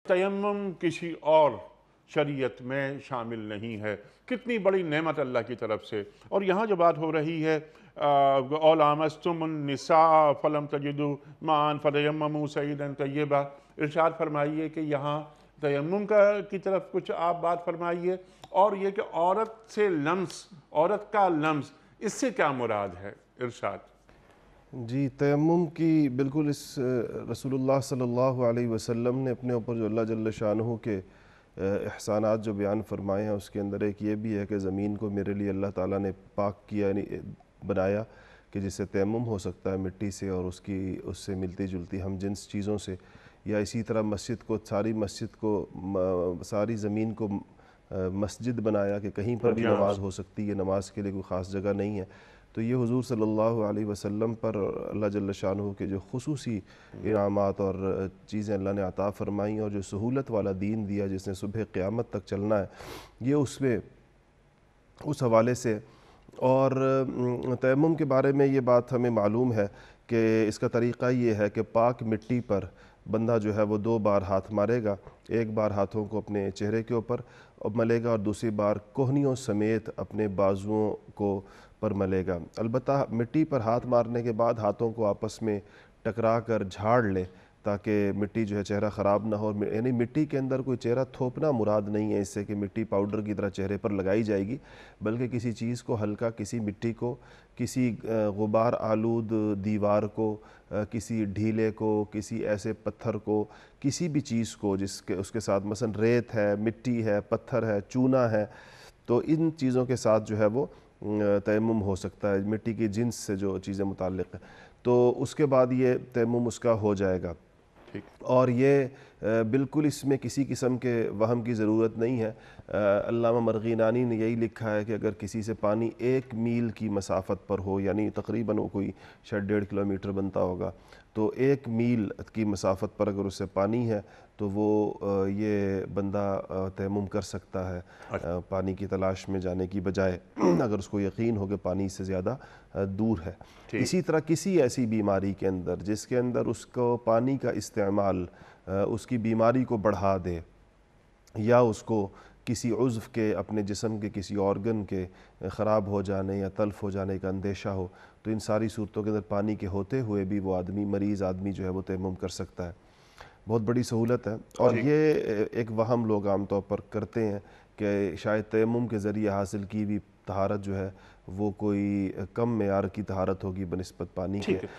تیمم کسی اور شریعت میں شامل نہیں ہے۔ کتنی بڑی نعمت اللہ کی طرف سے۔ اور یہاں جو بات ہو رہی ہے أَوْ لَامَسْتُمُ النِّسَاءَ فَلَمْ تَجِدُوا مَاءً فَتَيَمَّمُوا صَعِيدًا طَيِّبًا، ارشاد فرمائیے کہ یہاں تیمم کی طرف کچھ آپ بات فرمائیے، اور یہ کہ عورت سے لمس، عورت کا لمس، اس سے کیا مراد ہے؟ ارشاد۔ جی، تیمم کی بالکل اس رسول اللہ صلی اللہ علیہ وسلم نے اپنے اوپر جو اللہ جل شانہ کے احسانات جو بیان فرمائے ہیں، اس کے اندر ایک یہ بھی ہے کہ زمین کو میرے لیے اللہ تعالیٰ نے پاک کیا، یعنی بنایا کہ جس سے تیمم ہو سکتا ہے مٹی سے اور اس سے ملتی جلتی ہم جنس چیزوں سے، یا اسی طرح مسجد کو، ساری زمین کو مسجد بنایا کہ کہیں پر بھی نماز ہو سکتی ہے، نماز کے لیے کوئی خاص جگہ نہیں ہے۔ تو یہ حضور صلی اللہ علیہ وسلم پر اللہ جل شانہ کے جو خصوصی انعامات اور چیزیں اللہ نے عطا فرمائیں، اور جو سہولت والا دین دیا جس نے صبح قیامت تک چلنا ہے، یہ اس حوالے سے۔ اور تیمم کے بارے میں یہ بات ہمیں معلوم ہے کہ اس کا طریقہ یہ ہے کہ پاک مٹی پر بندہ جو ہے وہ 2 بار ہاتھ مارے گا، ایک بار ہاتھوں کو اپنے چہرے کے اوپر ملے گا اور دوسری بار کوہنیوں سمیت اپنے بازوؤں کو پر ملے گا۔ البتہ مٹی پر ہاتھ مارنے کے بعد ہاتھوں کو آپس میں ٹکرا کر جھاڑ لے تاکہ مٹی جو ہے چہرہ خراب نہ ہو، یعنی مٹی کے اندر کوئی چہرہ تھوپنا مراد نہیں ہے اس سے کہ مٹی پاؤڈر کی طرح چہرے پر لگائی جائے گی، بلکہ کسی چیز کو ہلکا، کسی مٹی کو، کسی غبار آلود دیوار کو، کسی ڈھیلے کو، کسی ایسے پتھر کو، کسی بھی چیز کو جس کے اس کے ساتھ مثلا ریت ہے، مٹی ہے، پتھر ہے، چونا ہے، تو ان چیزوں کے ساتھ جو ہے وہ تیمم ہو سکتا ہے، مٹی کی جنس سے جو چیزیں متعلق ہیں، تو اس کے بعد یہ تیمم اس کا ہو جائے گا۔ اور یہ بالکل اس میں کسی قسم کے وہم کی ضرورت نہیں ہے۔ علامہ مرغینانی نے یہی لکھا ہے کہ اگر کسی سے پانی 1 میل کی مسافت پر ہو، یعنی تقریباً وہ کوئی شاید 1.5 کلومیٹر بنتا ہوگا، تو 1 میل کی مسافت پر اگر اس سے پانی ہے تو وہ یہ بندہ تیمم کر سکتا ہے پانی کی تلاش میں جانے کی بجائے، اگر اس کو یقین ہو کہ پانی اس سے زیادہ دور ہے۔ اسی طرح کسی ایسی بیماری کے اندر جس کے اندر اس کو پانی کا استعمال اس کی بیماری کو بڑھا دے، یا اس کو کسی عضو کے، اپنے جسم کے کسی آرگن کے خراب ہو جانے یا تلف ہو جانے کا اندیشہ ہو، تو ان ساری صورتوں کے اندر پانی کے ہوتے ہوئے بھی وہ مریض آدمی جو ہے وہ تیمم کر سکتا ہے۔ بہت بڑی سہولت ہے۔ اور یہ ایک وہم لوگ عام طور پر کرتے ہیں کہ شاید تیمم کے ذریعے حاصل کی بھی طہارت جو ہے وہ کوئی کم معیار کی طہارت ہوگی بنسبت پانی کے۔